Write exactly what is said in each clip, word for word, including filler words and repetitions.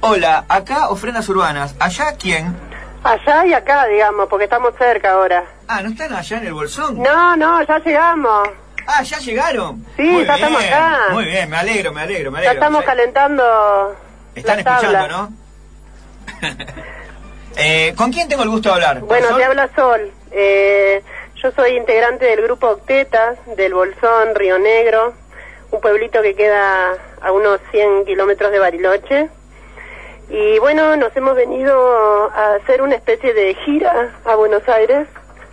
Hola, acá Ofrendas Urbanas. ¿Allá quién? Allá y acá, digamos, porque estamos cerca ahora. Ah, ¿no están allá en el Bolsón? No, no, ya llegamos. Ah, ¿ya llegaron? Sí, Muy ya bien, estamos acá. Muy bien, me alegro, me alegro, me Ya alegro. estamos ¿Sí? calentando. Están las escuchando, tablas. ¿no? eh, ¿Con quién tengo el gusto de hablar? Bueno, ¿Sol? te habla Sol. Eh, yo soy integrante del grupo Octetas, del Bolsón, Río Negro, un pueblito que queda a unos cien kilómetros de Bariloche. Y bueno, nos hemos venido a hacer una especie de gira a Buenos Aires.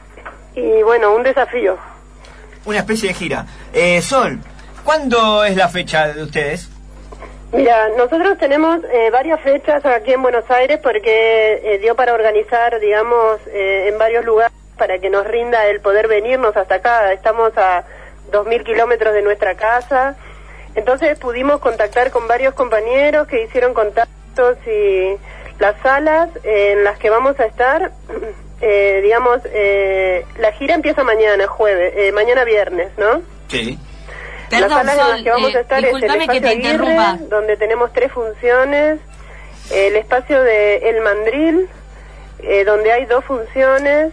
Y bueno, un desafío. Una especie de gira. Eh, Sol, ¿cuándo es la fecha de ustedes? Mira, nosotros tenemos eh, varias fechas aquí en Buenos Aires porque eh, dio para organizar, digamos, eh, en varios lugares para que nos rinda el poder venirnos hasta acá. Estamos a dos mil kilómetros de nuestra casa. Entonces pudimos contactar con varios compañeros que hicieron contactos y las salas eh, en las que vamos a estar, eh, digamos, eh, la gira empieza mañana, jueves, eh, mañana viernes, ¿no? Sí. Las Perdón, salas en Sol, las que vamos eh, a estar es el disculpame que espacio te Aguirre, interrumpa. donde tenemos tres funciones, el espacio de El Mandril, eh, donde hay dos funciones,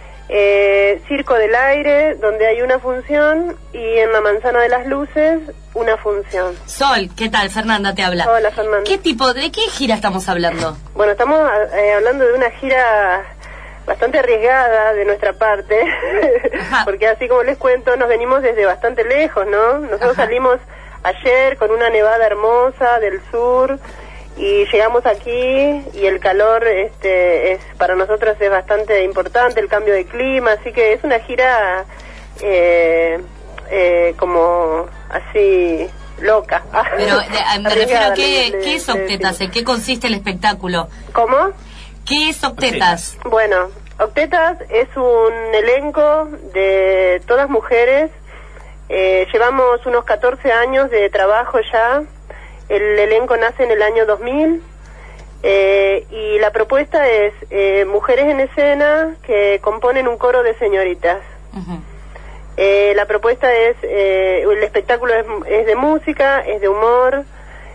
eh, Circo del Aire, donde hay una función, y en la Manzana de las Luces, una función. Sol, ¿qué tal? Fernanda te habla. Hola, Fernanda. ¿Qué tipo, de qué gira estamos hablando? Bueno, estamos eh, hablando de una gira bastante arriesgada de nuestra parte, porque así como les cuento, nos venimos desde bastante lejos, ¿no? Nosotros Ajá. salimos ayer con una nevada hermosa del sur y llegamos aquí y el calor este es para nosotros es bastante importante, el cambio de clima, así que es una gira eh, eh, como así loca. Pero de- a- me refiero a qué, Arriesgada, le- qué le- es le Octetas, decimos. ¿en qué consiste el espectáculo? ¿Cómo? ¿Qué es Octetas? Bueno, Octetas es un elenco de todas mujeres. Eh, llevamos unos catorce años de trabajo ya. El elenco nace en el año dos mil. Eh, y la propuesta es eh, mujeres en escena que componen un coro de señoritas. Ujú. Eh, la propuesta es, eh, el espectáculo es, es de música, es de humor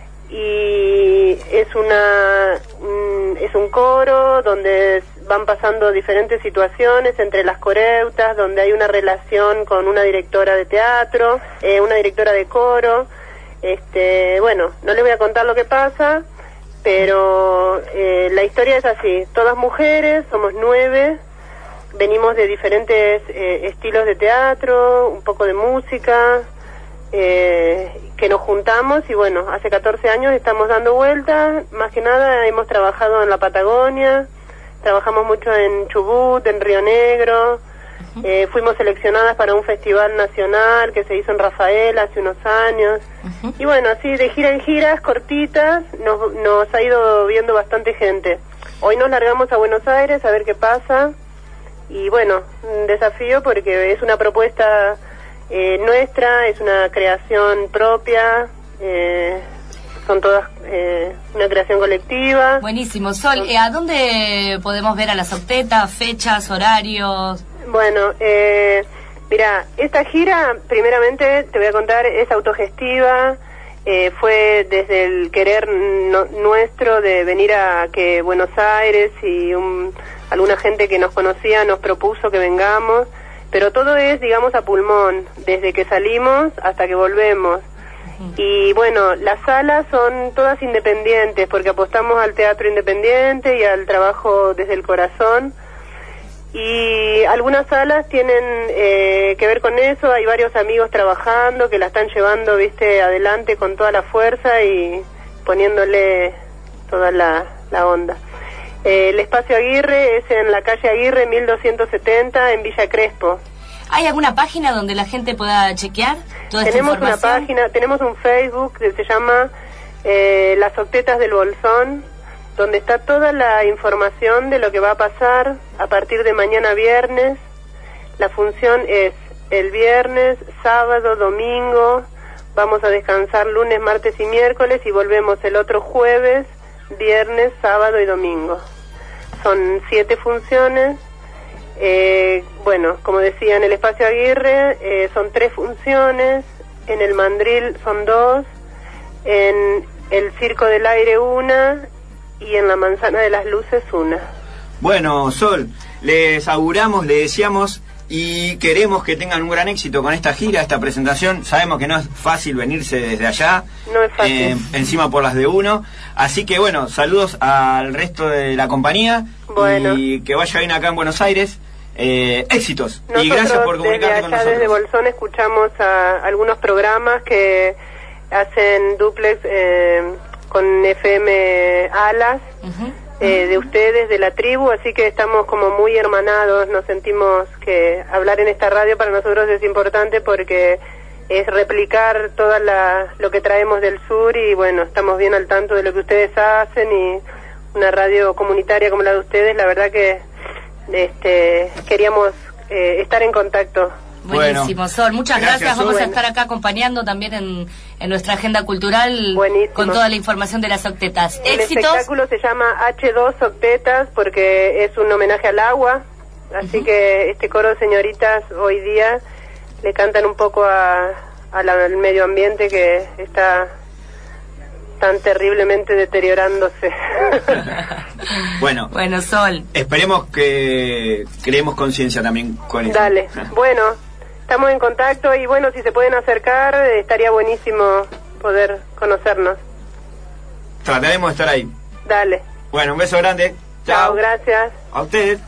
y es una mm, es un coro donde van pasando diferentes situaciones entre las coreutas, donde hay una relación con una directora de teatro, eh, una directora de coro. Este, bueno, no les voy a contar lo que pasa, pero eh, la historia es así: todas mujeres, somos nueve. Venimos de diferentes eh, estilos de teatro, un poco de música, eh, que nos juntamos y bueno, hace catorce años estamos dando vueltas. Más que nada hemos trabajado en la Patagonia, trabajamos mucho en Chubut, en Río Negro, eh, fuimos seleccionadas para un festival nacional que se hizo en Rafael hace unos años. Ujú. Y bueno, así de gira en giras cortitas nos, nos ha ido viendo bastante gente. Hoy nos largamos a Buenos Aires a ver qué pasa. Y bueno, un desafío porque es una propuesta eh, nuestra, es una creación propia, eh, son todas eh, una creación colectiva. Buenísimo. Sol, eh, ¿a dónde podemos ver a las Octetas? ¿Fechas, horarios? Bueno, eh, mira, esta gira, primeramente te voy a contar, es autogestiva, eh, fue desde el querer no, nuestro de venir a que Buenos Aires y un... alguna gente que nos conocía nos propuso que vengamos, pero todo es, digamos, a pulmón, desde que salimos hasta que volvemos. Y bueno, las salas son todas independientes, porque apostamos al teatro independiente y al trabajo desde el corazón. Y algunas salas tienen eh, que ver con eso, hay varios amigos trabajando que la están llevando, viste, adelante con toda la fuerza y poniéndole toda la, la onda. Eh, el espacio Aguirre es en la calle Aguirre mil doscientos setenta en Villa Crespo. ¿Hay alguna página donde la gente pueda chequear toda esta Tenemos una información? página, tenemos un Facebook que se llama eh, Las Octetas del Bolsón, donde está toda la información de lo que va a pasar a partir de mañana viernes. La función es el viernes, sábado, domingo, vamos a descansar lunes, martes y miércoles y volvemos el otro jueves, viernes, sábado y domingo. Son siete funciones. Eh, bueno, como decía, en el espacio Aguirre eh, son tres funciones, en el Mandril son dos, en el Circo del Aire una y en la Manzana de las Luces una. Bueno, Sol, les auguramos, les deseamos y queremos que tengan un gran éxito con esta gira, esta presentación. Sabemos que no es fácil venirse desde allá, no es fácil. Eh, encima por las de uno. Así que bueno, saludos al resto de la compañía, bueno, y que vaya bien acá en Buenos Aires. Eh, éxitos. Nosotros y gracias por comunicarte desde con allá, nosotros. Desde Bolsón escuchamos a algunos programas que hacen duplex eh, con F M Alas. Uh-huh. Eh, de ustedes, de la tribu, así que estamos como muy hermanados, nos sentimos que hablar en esta radio para nosotros es importante porque es replicar todo lo que traemos del sur y bueno, estamos bien al tanto de lo que ustedes hacen y una radio comunitaria como la de ustedes, la verdad que este queríamos eh, estar en contacto. Buenísimo, bueno, Sol. Muchas gracias. gracias. Vamos bueno. a estar acá acompañando también en, en nuestra agenda cultural. Buenísimo. Con toda la información de las octetas. El ¿Éxitos? espectáculo se llama hache dos Octetas porque es un homenaje al agua. Así uh-huh. que este coro de señoritas hoy día le cantan un poco a, a la, al medio ambiente que está tan terriblemente deteriorándose. Bueno, bueno, Sol. Esperemos que creemos conciencia también con eso. Dale, bueno, estamos en contacto y bueno, si se pueden acercar, estaría buenísimo poder conocernos. Trataremos de estar ahí. Dale. Bueno, un beso grande. Chao, gracias. A ustedes.